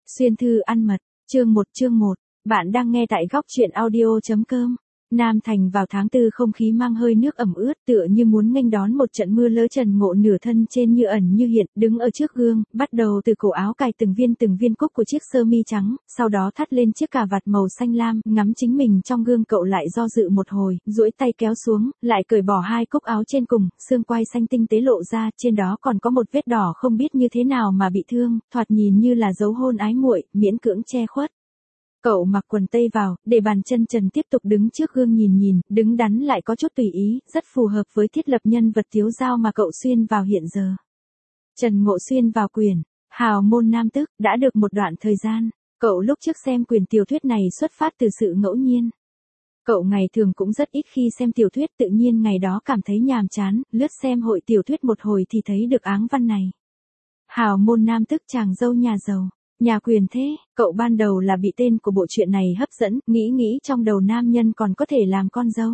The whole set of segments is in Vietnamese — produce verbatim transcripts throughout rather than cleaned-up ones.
Xuyên thư ăn mật, chương một chương một, bạn đang nghe tại góc truyện audio.com. Nam Thành vào tháng tư không khí mang hơi nước ẩm ướt tựa như muốn nghênh đón một trận mưa lỡ. Trần Ngộ nửa thân trên như ẩn như hiện, đứng ở trước gương, bắt đầu từ cổ áo cài từng viên từng viên cúc của chiếc sơ mi trắng, sau đó thắt lên chiếc cà vạt màu xanh lam, ngắm chính mình trong gương cậu lại do dự một hồi, duỗi tay kéo xuống, lại cởi bỏ hai cúc áo trên cùng, xương quai xanh tinh tế lộ ra, trên đó còn có một vết đỏ không biết như thế nào mà bị thương, thoạt nhìn như là dấu hôn ái muội, miễn cưỡng che khuất. Cậu mặc quần tây vào, để bàn chân trần tiếp tục đứng trước gương nhìn nhìn, đứng đắn lại có chút tùy ý, rất phù hợp với thiết lập nhân vật Tiếu Dao mà cậu xuyên vào hiện giờ. Trần Ngộ xuyên vào quyển Hào môn nam tức, đã được một đoạn thời gian. Cậu lúc trước xem quyển tiểu thuyết này xuất phát từ sự ngẫu nhiên. Cậu ngày thường cũng rất ít khi xem tiểu thuyết, tự nhiên ngày đó cảm thấy nhàm chán, lướt xem hội tiểu thuyết một hồi thì thấy được áng văn này. Hào môn nam tức chàng dâu nhà giàu. Nhà quyền thế, cậu ban đầu là bị tên của bộ truyện này hấp dẫn, nghĩ nghĩ trong đầu nam nhân còn có thể làm con dâu.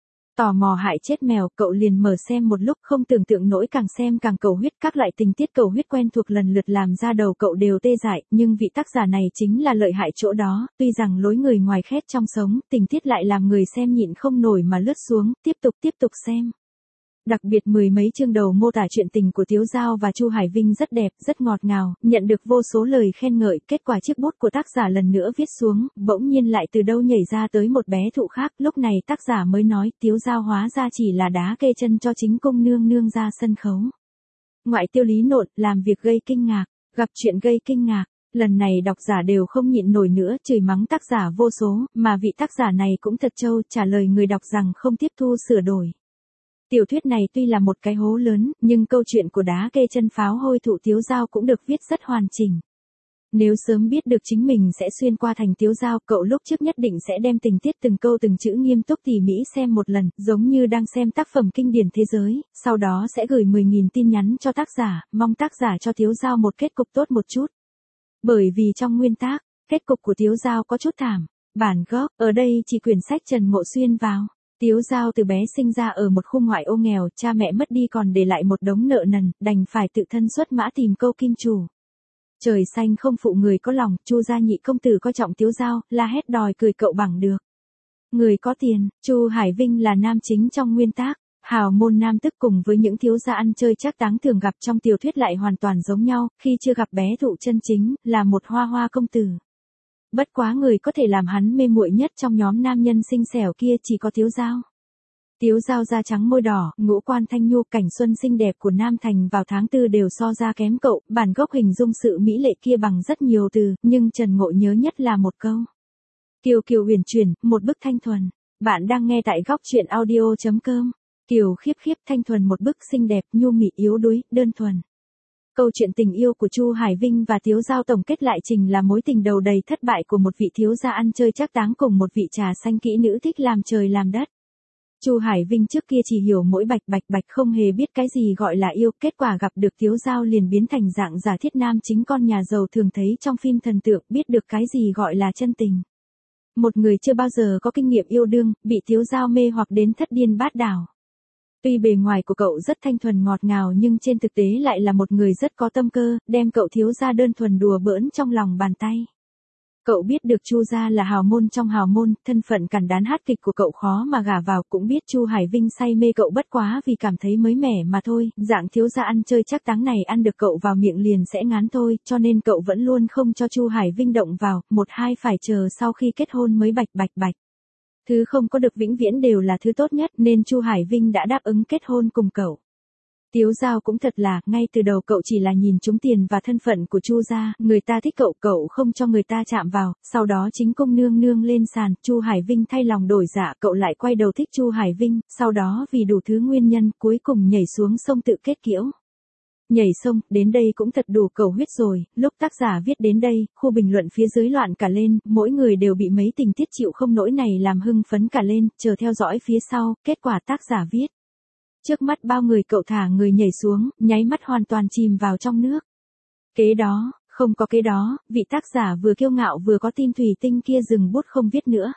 Tò mò hại chết mèo, cậu liền mở xem một lúc, không tưởng tượng nổi, càng xem càng cầu huyết, các loại tình tiết cầu huyết quen thuộc lần lượt làm ra đầu cậu đều tê dại, nhưng vị tác giả này chính là lợi hại chỗ đó, tuy rằng lối người ngoài khét trong sống, tình tiết lại làm người xem nhịn không nổi mà lướt xuống, tiếp tục tiếp tục xem. Đặc biệt mười mấy chương đầu mô tả chuyện tình của Tiếu Dao và Chu Hải Vinh rất đẹp, rất ngọt ngào, nhận được vô số lời khen ngợi, kết quả chiếc bút của tác giả lần nữa viết xuống, bỗng nhiên lại từ đâu nhảy ra tới một bé thụ khác, lúc này tác giả mới nói Tiếu Dao hóa ra chỉ là đá kê chân cho chính cung nương nương ra sân khấu. Ngoại tiêu lý nộn, làm việc gây kinh ngạc, gặp chuyện gây kinh ngạc, lần này độc giả đều không nhịn nổi nữa, chửi mắng tác giả vô số, mà vị tác giả này cũng thật trâu, trả lời người đọc rằng không tiếp thu sửa đổi. Tiểu thuyết này tuy là một cái hố lớn, nhưng câu chuyện của đá kê chân pháo hôi thụ Tiếu Dao cũng được viết rất hoàn chỉnh. Nếu sớm biết được chính mình sẽ xuyên qua thành Tiếu Dao, cậu lúc trước nhất định sẽ đem tình tiết từng câu từng chữ nghiêm túc tỉ mỉ xem một lần, giống như đang xem tác phẩm kinh điển thế giới, sau đó sẽ gửi mười nghìn tin nhắn cho tác giả, mong tác giả cho Tiếu Dao một kết cục tốt một chút. Bởi vì trong nguyên tác, kết cục của Tiếu Dao có chút thảm. Bản gốc, ở đây chỉ quyển sách Trần Ngộ xuyên vào. Tiếu Dao từ bé sinh ra ở một khu ngoại ô nghèo, cha mẹ mất đi còn để lại một đống nợ nần, đành phải tự thân xuất mã tìm câu kim chủ. Trời xanh không phụ người có lòng, Chu gia nhị công tử coi trọng Tiếu Dao, la hét đòi cười cậu bằng được. Người có tiền, Chu Hải Vinh là nam chính trong nguyên tác, hào môn nam tức cùng với những thiếu gia ăn chơi trác táng thường gặp trong tiểu thuyết lại hoàn toàn giống nhau, khi chưa gặp bé thụ chân chính, là một hoa hoa công tử. Bất quá người có thể làm hắn mê muội nhất trong nhóm nam nhân xinh xẻo kia chỉ có Tiếu Dao. Tiếu Dao da trắng môi đỏ, ngũ quan thanh nhu, cảnh xuân xinh đẹp của Nam Thành vào tháng tư đều so ra kém cậu, bản gốc hình dung sự mỹ lệ kia bằng rất nhiều từ, nhưng Trần Ngộ nhớ nhất là một câu. Kiều kiều huyền chuyển, một bức thanh thuần. Bạn đang nghe tại góc truyện audio.com. Kiều khiếp khiếp thanh thuần, một bức xinh đẹp, nhu mị yếu đuối, đơn thuần. Câu chuyện tình yêu của Chu Hải Vinh và Tiếu Dao tổng kết lại trình là mối tình đầu đầy thất bại của một vị thiếu gia ăn chơi trác táng cùng một vị trà xanh kỹ nữ thích làm trời làm đất. Chu Hải Vinh trước kia chỉ hiểu mỗi bạch bạch bạch, không hề biết cái gì gọi là yêu, kết quả gặp được Tiếu Dao liền biến thành dạng giả thiết nam chính con nhà giàu thường thấy trong phim thần tượng, biết được cái gì gọi là chân tình. Một người chưa bao giờ có kinh nghiệm yêu đương, bị Tiếu Dao mê hoặc đến thất điên bát đảo. Tuy bề ngoài của cậu rất thanh thuần ngọt ngào nhưng trên thực tế lại là một người rất có tâm cơ, đem cậu thiếu gia đơn thuần đùa bỡn trong lòng bàn tay. Cậu biết được Chu gia là hào môn trong hào môn, thân phận cằn đán hát kịch của cậu khó mà gả vào, cũng biết Chu Hải Vinh say mê cậu bất quá vì cảm thấy mới mẻ mà thôi, dạng thiếu gia ăn chơi trác táng này ăn được cậu vào miệng liền sẽ ngán thôi, cho nên cậu vẫn luôn không cho Chu Hải Vinh động vào, một hai phải chờ sau khi kết hôn mới bạch bạch bạch. Thứ không có được vĩnh viễn đều là thứ tốt nhất, nên Chu Hải Vinh đã đáp ứng kết hôn cùng cậu. Tiếu Dao cũng thật là, ngay từ đầu cậu chỉ là nhìn trúng tiền và thân phận của Chu gia, người ta thích cậu, cậu không cho người ta chạm vào, sau đó chính cung nương nương lên sàn, Chu Hải Vinh thay lòng đổi dạ, cậu lại quay đầu thích Chu Hải Vinh, sau đó vì đủ thứ nguyên nhân, cuối cùng nhảy xuống sông tự kết liễu. Nhảy sông, đến đây cũng thật đủ cầu huyết rồi, lúc tác giả viết đến đây, khu bình luận phía dưới loạn cả lên, mỗi người đều bị mấy tình tiết chịu không nổi này làm hưng phấn cả lên, chờ theo dõi phía sau, kết quả tác giả viết. Trước mắt bao người cậu thả người nhảy xuống, nháy mắt hoàn toàn chìm vào trong nước. Kế đó, không có kế đó, vị tác giả vừa kiêu ngạo vừa có tin thủy tinh kia dừng bút không viết nữa.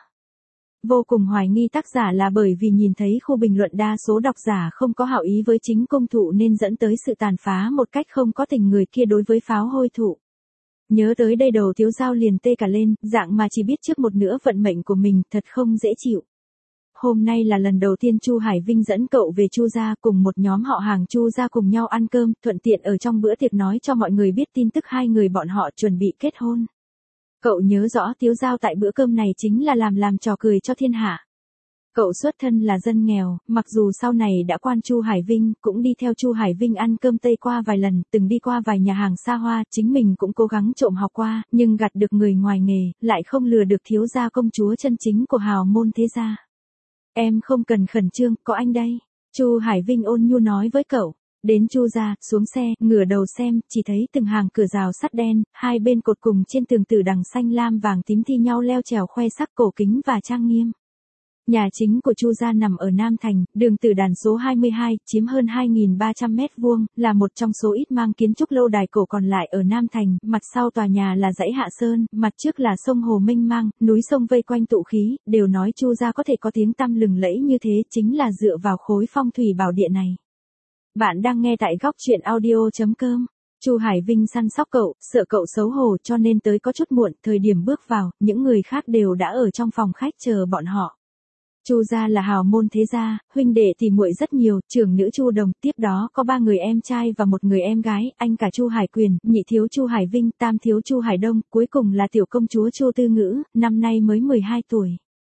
Vô cùng hoài nghi tác giả là bởi vì nhìn thấy khu bình luận đa số độc giả không có hảo ý với chính công thụ nên dẫn tới sự tàn phá một cách không có tình người kia đối với pháo hôi thụ. Nhớ tới đây đầu Tiếu Dao liền tê cả lên, dạng mà chỉ biết trước một nửa vận mệnh của mình, thật không dễ chịu. Hôm nay là lần đầu tiên Chu Hải Vinh dẫn cậu về Chu gia cùng một nhóm họ hàng Chu gia cùng nhau ăn cơm, thuận tiện ở trong bữa tiệc nói cho mọi người biết tin tức hai người bọn họ chuẩn bị kết hôn. Cậu nhớ rõ Tiếu Dao tại bữa cơm này chính là làm làm trò cười cho thiên hạ. Cậu xuất thân là dân nghèo, mặc dù sau này đã quan Chu Hải Vinh, cũng đi theo Chu Hải Vinh ăn cơm Tây qua vài lần, từng đi qua vài nhà hàng xa hoa, chính mình cũng cố gắng trộm học qua, nhưng gặt được người ngoài nghề, lại không lừa được thiếu gia công chúa chân chính của hào môn thế gia. Em không cần khẩn trương, có anh đây. Chu Hải Vinh ôn nhu nói với cậu. Đến Chu gia, xuống xe, ngửa đầu xem, chỉ thấy từng hàng cửa rào sắt đen, hai bên cột cùng trên tường tử đằng xanh lam vàng tím thi nhau leo trèo khoe sắc cổ kính và trang nghiêm. Nhà chính của Chu gia nằm ở Nam Thành, đường Tử Đàn số hai mươi hai, chiếm hơn hai nghìn ba trăm mét vuông, là một trong số ít mang kiến trúc lâu đài cổ còn lại ở Nam Thành, mặt sau tòa nhà là dãy Hạ Sơn, mặt trước là sông hồ mênh mang, núi sông vây quanh tụ khí, đều nói Chu gia có thể có tiếng tăm lừng lẫy như thế chính là dựa vào khối phong thủy bảo địa này. Bạn đang nghe tại góc truyện audio chấm com. Chu Hải Vinh săn sóc cậu, sợ cậu xấu hổ cho nên tới có chút muộn, thời điểm bước vào, những người khác đều đã ở trong phòng khách chờ bọn họ. Chu gia là hào môn thế gia, huynh đệ tỷ muội rất nhiều, trưởng nữ Chu Đồng, tiếp đó có ba người em trai và một người em gái, anh cả Chu Hải Quyền, nhị thiếu Chu Hải Vinh, tam thiếu Chu Hải Đông, cuối cùng là tiểu công chúa Chu Tư Ngữ, năm nay mới mười hai tuổi.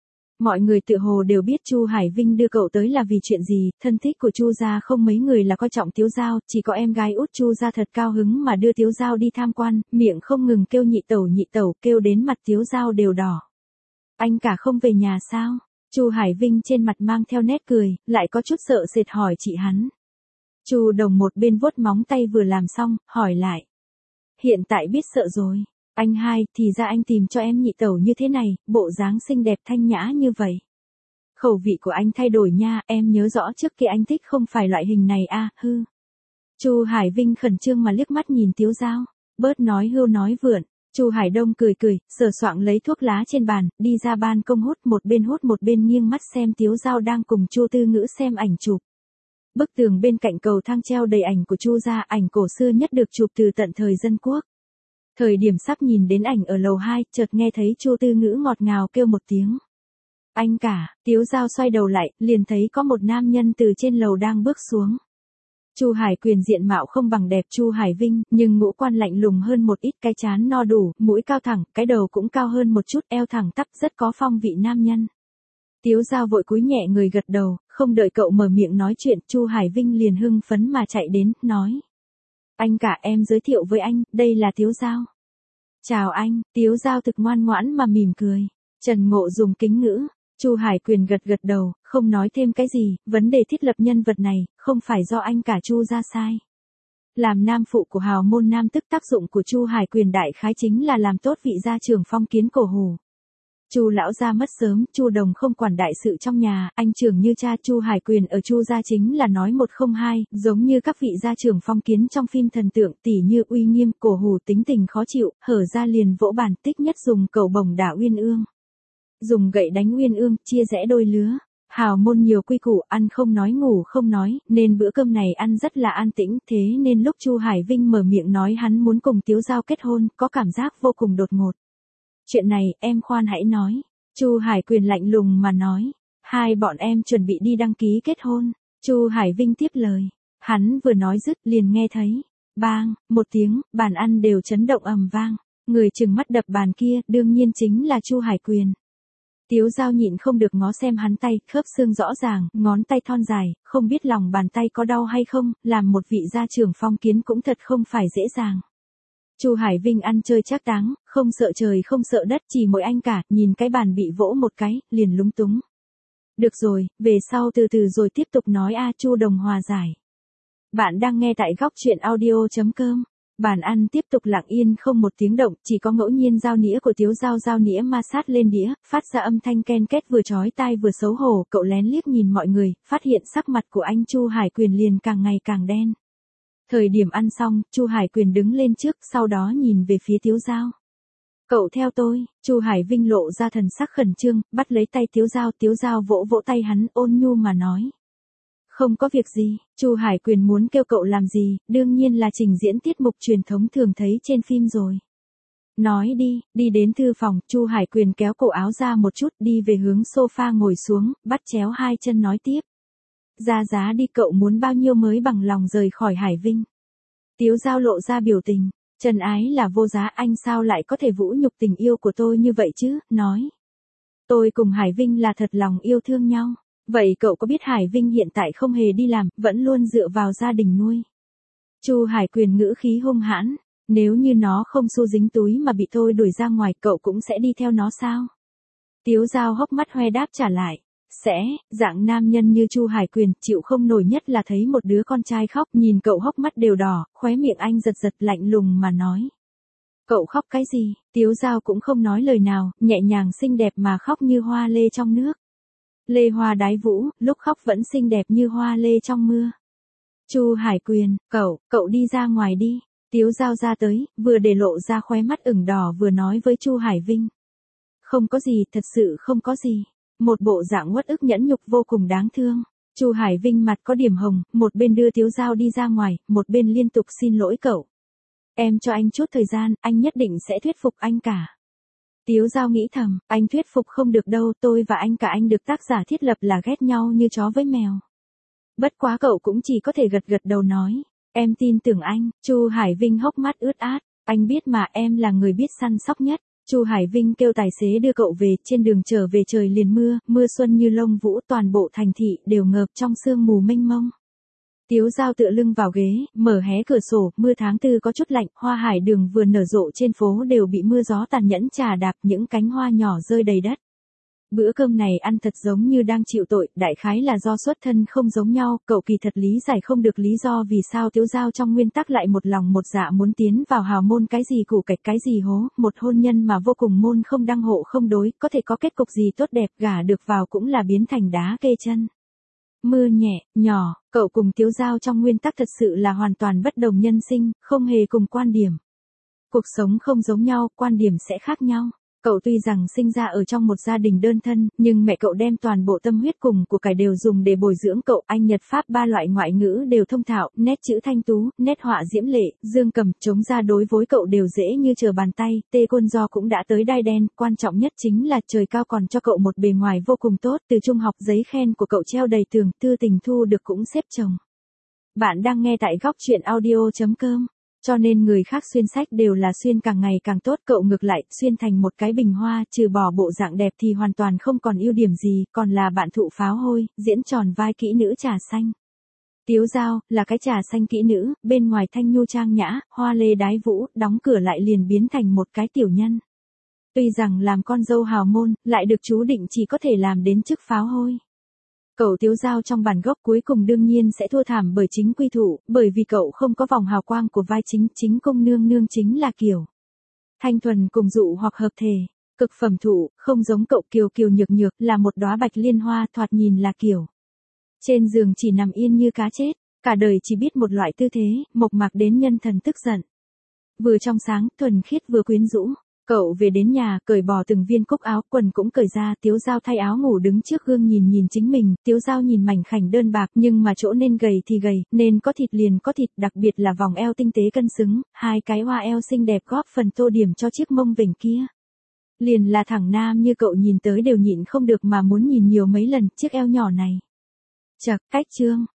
Mọi người tự hồ đều biết Chu Hải Vinh đưa cậu tới là vì chuyện gì, thân thích của Chu gia không mấy người là coi trọng Tiếu Dao, chỉ có em gái út Chu gia thật cao hứng mà đưa Tiếu Dao đi tham quan, miệng không ngừng kêu nhị tẩu nhị tẩu, kêu đến mặt Tiếu Dao đều đỏ. Anh cả không về nhà sao? Chu Hải Vinh trên mặt mang theo nét cười, lại có chút sợ sệt hỏi chị hắn. Chu Đồng một bên vuốt móng tay vừa làm xong, hỏi lại. Hiện tại biết sợ rồi. Anh hai, thì ra anh tìm cho em nhị tẩu như thế này, bộ dáng xinh đẹp thanh nhã như vậy. Khẩu vị của anh thay đổi nha, em nhớ rõ trước kia anh thích không phải loại hình này a, à, hư. Chu Hải Vinh khẩn trương mà liếc mắt nhìn Tiếu Dao, bớt nói hưu nói vượn. Chu Hải Đông cười cười, sờ soạng lấy thuốc lá trên bàn, đi ra ban công hút, một bên hút một bên nghiêng mắt xem Tiếu Dao đang cùng Chu Tư Ngữ xem ảnh chụp. Bức tường bên cạnh cầu thang treo đầy ảnh của Chu gia, ảnh cổ xưa nhất được chụp từ tận thời dân quốc. Thời điểm sắp nhìn đến ảnh ở lầu hai, chợt nghe thấy Chu Tư Ngữ ngọt ngào kêu một tiếng. Anh cả, Tiếu Dao xoay đầu lại, liền thấy có một nam nhân từ trên lầu đang bước xuống. Chu Hải Quyền diện mạo không bằng đẹp Chu Hải Vinh, nhưng ngũ quan lạnh lùng hơn một ít, cái trán no đủ, mũi cao thẳng, cái đầu cũng cao hơn một chút, eo thẳng tắp, rất có phong vị nam nhân. Tiếu Dao vội cúi nhẹ người gật đầu, không đợi cậu mở miệng nói chuyện, Chu Hải Vinh liền hưng phấn mà chạy đến, nói. Anh cả, em giới thiệu với anh, đây là Tiếu Dao. Chào anh, Tiếu Dao thực ngoan ngoãn mà mỉm cười. Trần Ngộ dùng kính ngữ. Chu Hải Quyền gật gật đầu, không nói thêm cái gì, vấn đề thiết lập nhân vật này, không phải do anh cả Chu ra sai. Làm nam phụ của hào môn nam tức, tác dụng của Chu Hải Quyền đại khái chính là làm tốt vị gia trưởng phong kiến cổ hủ. Chu lão gia mất sớm, Chu Đồng không quản đại sự trong nhà, anh trưởng như cha. Chu Hải Quyền ở Chu gia chính là nói một không hai, giống như các vị gia trưởng phong kiến trong phim thần tượng, tỉ như uy nghiêm, cổ hủ, tính tình khó chịu, hở ra liền vỗ bàn, tích nhất dùng cầu bổng đả Uyên Ương. Dùng gậy đánh Uyên Ương, chia rẽ đôi lứa. Hào môn nhiều quy củ, ăn không nói ngủ không nói, nên bữa cơm này ăn rất là an tĩnh, thế nên lúc Chu Hải Vinh mở miệng nói hắn muốn cùng Tiếu Dao kết hôn, có cảm giác vô cùng đột ngột. Chuyện này, em khoan hãy nói. Chu Hải Quyền lạnh lùng mà nói. Hai bọn em chuẩn bị đi đăng ký kết hôn. Chu Hải Vinh tiếp lời. Hắn vừa nói dứt liền nghe thấy. Bang, một tiếng, bàn ăn đều chấn động ầm vang. Người chừng mắt đập bàn kia, đương nhiên chính là Chu Hải Quyền. Tiếu Dao nhịn không được ngó xem hắn tay, khớp xương rõ ràng, ngón tay thon dài, không biết lòng bàn tay có đau hay không, làm một vị gia trưởng phong kiến cũng thật không phải dễ dàng. Chu Hải Vinh ăn chơi trác táng, không sợ trời không sợ đất, chỉ mỗi anh cả, nhìn cái bàn bị vỗ một cái, liền lúng túng. Được rồi, về sau từ từ rồi tiếp tục nói a. Chu Đồng hòa giải. Bạn đang nghe tại góc truyện audio chấm com. Bàn ăn tiếp tục lặng yên không một tiếng động, chỉ có ngẫu nhiên dao nĩa của Tiếu Dao dao nĩa ma sát lên đĩa, phát ra âm thanh ken két vừa chói tai vừa xấu hổ, cậu lén liếc nhìn mọi người, phát hiện sắc mặt của anh Chu Hải Quyền liền càng ngày càng đen. Thời điểm ăn xong, Chu Hải Quyền đứng lên trước, sau đó nhìn về phía Tiếu Dao. Cậu theo tôi. Chu Hải Vinh lộ ra thần sắc khẩn trương, bắt lấy tay Tiếu Dao, Tiếu Dao vỗ vỗ tay hắn, ôn nhu mà nói. Không có việc gì. Chu Hải Quyền muốn kêu cậu làm gì, đương nhiên là trình diễn tiết mục truyền thống thường thấy trên phim rồi. Nói đi, đi đến thư phòng, Chu Hải Quyền kéo cổ áo ra một chút, đi về hướng sofa ngồi xuống, bắt chéo hai chân nói tiếp. Ra giá đi, cậu muốn bao nhiêu mới bằng lòng rời khỏi Hải Vinh? Tiếu Dao lộ ra biểu tình, trần ái là vô giá, anh sao lại có thể vũ nhục tình yêu của tôi như vậy chứ, nói. Tôi cùng Hải Vinh là thật lòng yêu thương nhau. Vậy cậu có biết Hải Vinh hiện tại không hề đi làm, vẫn luôn dựa vào gia đình nuôi. Chu Hải Quyền ngữ khí hung hãn, nếu như nó không xu dính túi mà bị tôi đuổi ra ngoài, cậu cũng sẽ đi theo nó sao? Tiếu Dao hốc mắt hoe đáp trả lại. Sẽ, dạng nam nhân như Chu Hải Quyền chịu không nổi nhất là thấy một đứa con trai khóc, nhìn cậu hốc mắt đều đỏ, khóe miệng anh giật giật lạnh lùng mà nói. Cậu khóc cái gì? Tiếu Dao cũng không nói lời nào, nhẹ nhàng xinh đẹp mà khóc như hoa lê trong nước. Lê hoa đái vũ, lúc khóc vẫn xinh đẹp như hoa lê trong mưa. Chu Hải Quyền, cậu, cậu đi ra ngoài đi. Tiếu Dao ra tới, vừa để lộ ra khóe mắt ửng đỏ vừa nói với Chu Hải Vinh. Không có gì, thật sự không có gì. Một bộ dạng uất ức nhẫn nhục vô cùng đáng thương. Chu Hải Vinh mặt có điểm hồng, một bên đưa Tiếu Dao đi ra ngoài, một bên liên tục xin lỗi cậu. Em cho anh chút thời gian, anh nhất định sẽ thuyết phục anh cả. Tiếu Dao nghĩ thầm, anh thuyết phục không được đâu, tôi và anh cả anh được tác giả thiết lập là ghét nhau như chó với mèo. Bất quá cậu cũng chỉ có thể gật gật đầu nói, em tin tưởng anh. Chu Hải Vinh hốc mắt ướt át, anh biết mà, em là người biết săn sóc nhất. Chu Hải Vinh kêu tài xế đưa cậu về, trên đường trở về trời liền mưa, mưa xuân như lông vũ, toàn bộ thành thị đều ngợp trong sương mù mênh mông. Tiếu Dao tựa lưng vào ghế, mở hé cửa sổ, mưa tháng tư có chút lạnh, hoa hải đường vừa nở rộ trên phố đều bị mưa gió tàn nhẫn chà đạp, những cánh hoa nhỏ rơi đầy đất. Bữa cơm này ăn thật giống như đang chịu tội, đại khái là do xuất thân không giống nhau, cậu kỳ thật lý giải không được lý do vì sao Tiếu Dao trong nguyên tắc lại một lòng một dạ muốn tiến vào hào môn, cái gì củ cạch cái gì hố, một hôn nhân mà vô cùng môn không đăng hộ không đối, có thể có kết cục gì tốt đẹp, gả được vào cũng là biến thành đá kê chân. Mưa nhẹ, nhỏ, cậu cùng Tiếu Dao trong nguyên tắc thật sự là hoàn toàn bất đồng nhân sinh, không hề cùng quan điểm. Cuộc sống không giống nhau, quan điểm sẽ khác nhau. Cậu tuy rằng sinh ra ở trong một gia đình đơn thân, nhưng mẹ cậu đem toàn bộ tâm huyết cùng của cải đều dùng để bồi dưỡng cậu. Anh Nhật Pháp ba loại ngoại ngữ đều thông thạo, nét chữ thanh tú, nét họa diễm lệ, dương cầm, trống ra đối với cậu đều dễ như trở bàn tay. Tê Côn Do cũng đã tới đai đen, quan trọng nhất chính là trời cao còn cho cậu một bề ngoài vô cùng tốt. Từ trung học giấy khen của cậu treo đầy tường, Tư Tình thu được cũng xếp chồng. Bạn đang nghe tại góc truyện audio chấm com. Cho nên người khác xuyên sách đều là xuyên càng ngày càng tốt, cậu ngược lại, xuyên thành một cái bình hoa, trừ bỏ bộ dạng đẹp thì hoàn toàn không còn ưu điểm gì, còn là bạn thụ pháo hôi, diễn tròn vai kỹ nữ trà xanh. Tiếu Dao, là cái trà xanh kỹ nữ, bên ngoài thanh nhu trang nhã, hoa lê đái vũ, đóng cửa lại liền biến thành một cái tiểu nhân. Tuy rằng làm con dâu hào môn, lại được chú định chỉ có thể làm đến chức pháo hôi. Cậu Tiếu Dao trong bản gốc cuối cùng đương nhiên sẽ thua thảm bởi chính quy thủ, bởi vì cậu không có vòng hào quang của vai chính, chính công nương nương chính là Kiều. Thanh thuần cùng dụ hoặc hợp thể, cực phẩm thủ, không giống cậu Kiều Kiều nhược nhược, là một đóa bạch liên hoa, thoạt nhìn là Kiều. Trên giường chỉ nằm yên như cá chết, cả đời chỉ biết một loại tư thế, mộc mạc đến nhân thần tức giận. Vừa trong sáng, thuần khiết vừa quyến rũ. Cậu về đến nhà, cởi bỏ từng viên cúc áo, quần cũng cởi ra, Tiếu Dao thay áo ngủ đứng trước gương nhìn nhìn chính mình, Tiếu Dao nhìn mảnh khảnh đơn bạc, nhưng mà chỗ nên gầy thì gầy, nên có thịt liền có thịt, đặc biệt là vòng eo tinh tế cân xứng, hai cái hoa eo xinh đẹp góp phần tô điểm cho chiếc mông vểnh kia. Liền là thẳng nam như cậu nhìn tới đều nhịn không được mà muốn nhìn nhiều mấy lần, chiếc eo nhỏ này. Chậc, cách trương,